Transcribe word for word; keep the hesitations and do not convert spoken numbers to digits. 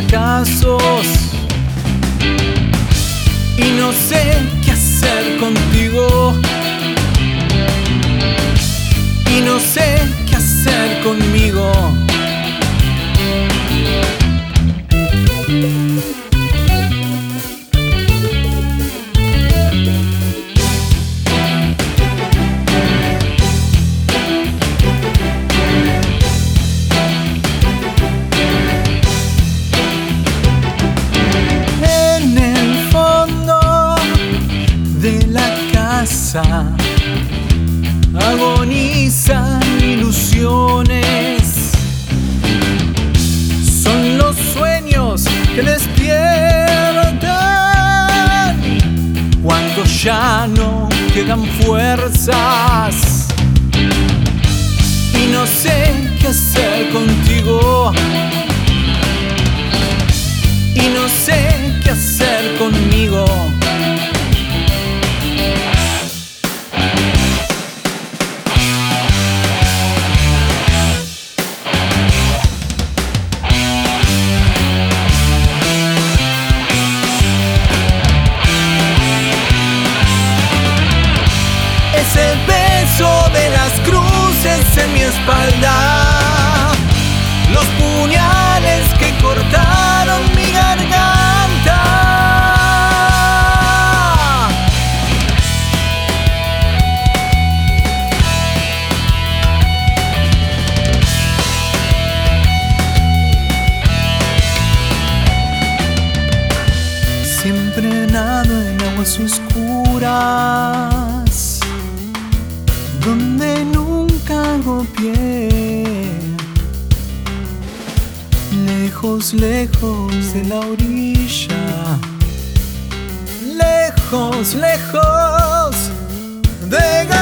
fracasos y no sé qué hacer contigo, y no sé qué hacer conmigo. Agonizan ilusiones, son los sueños que despiertan cuando ya no quedan fuerzas, y no sé qué hacer contigo, y no sé qué hacer conmigo. Es el peso de las cruces en mi espalda, los puñales que cortaron mi garganta. Siempre nado en aguas oscuras, donde nunca hago pie, lejos, lejos de la orilla, lejos, lejos de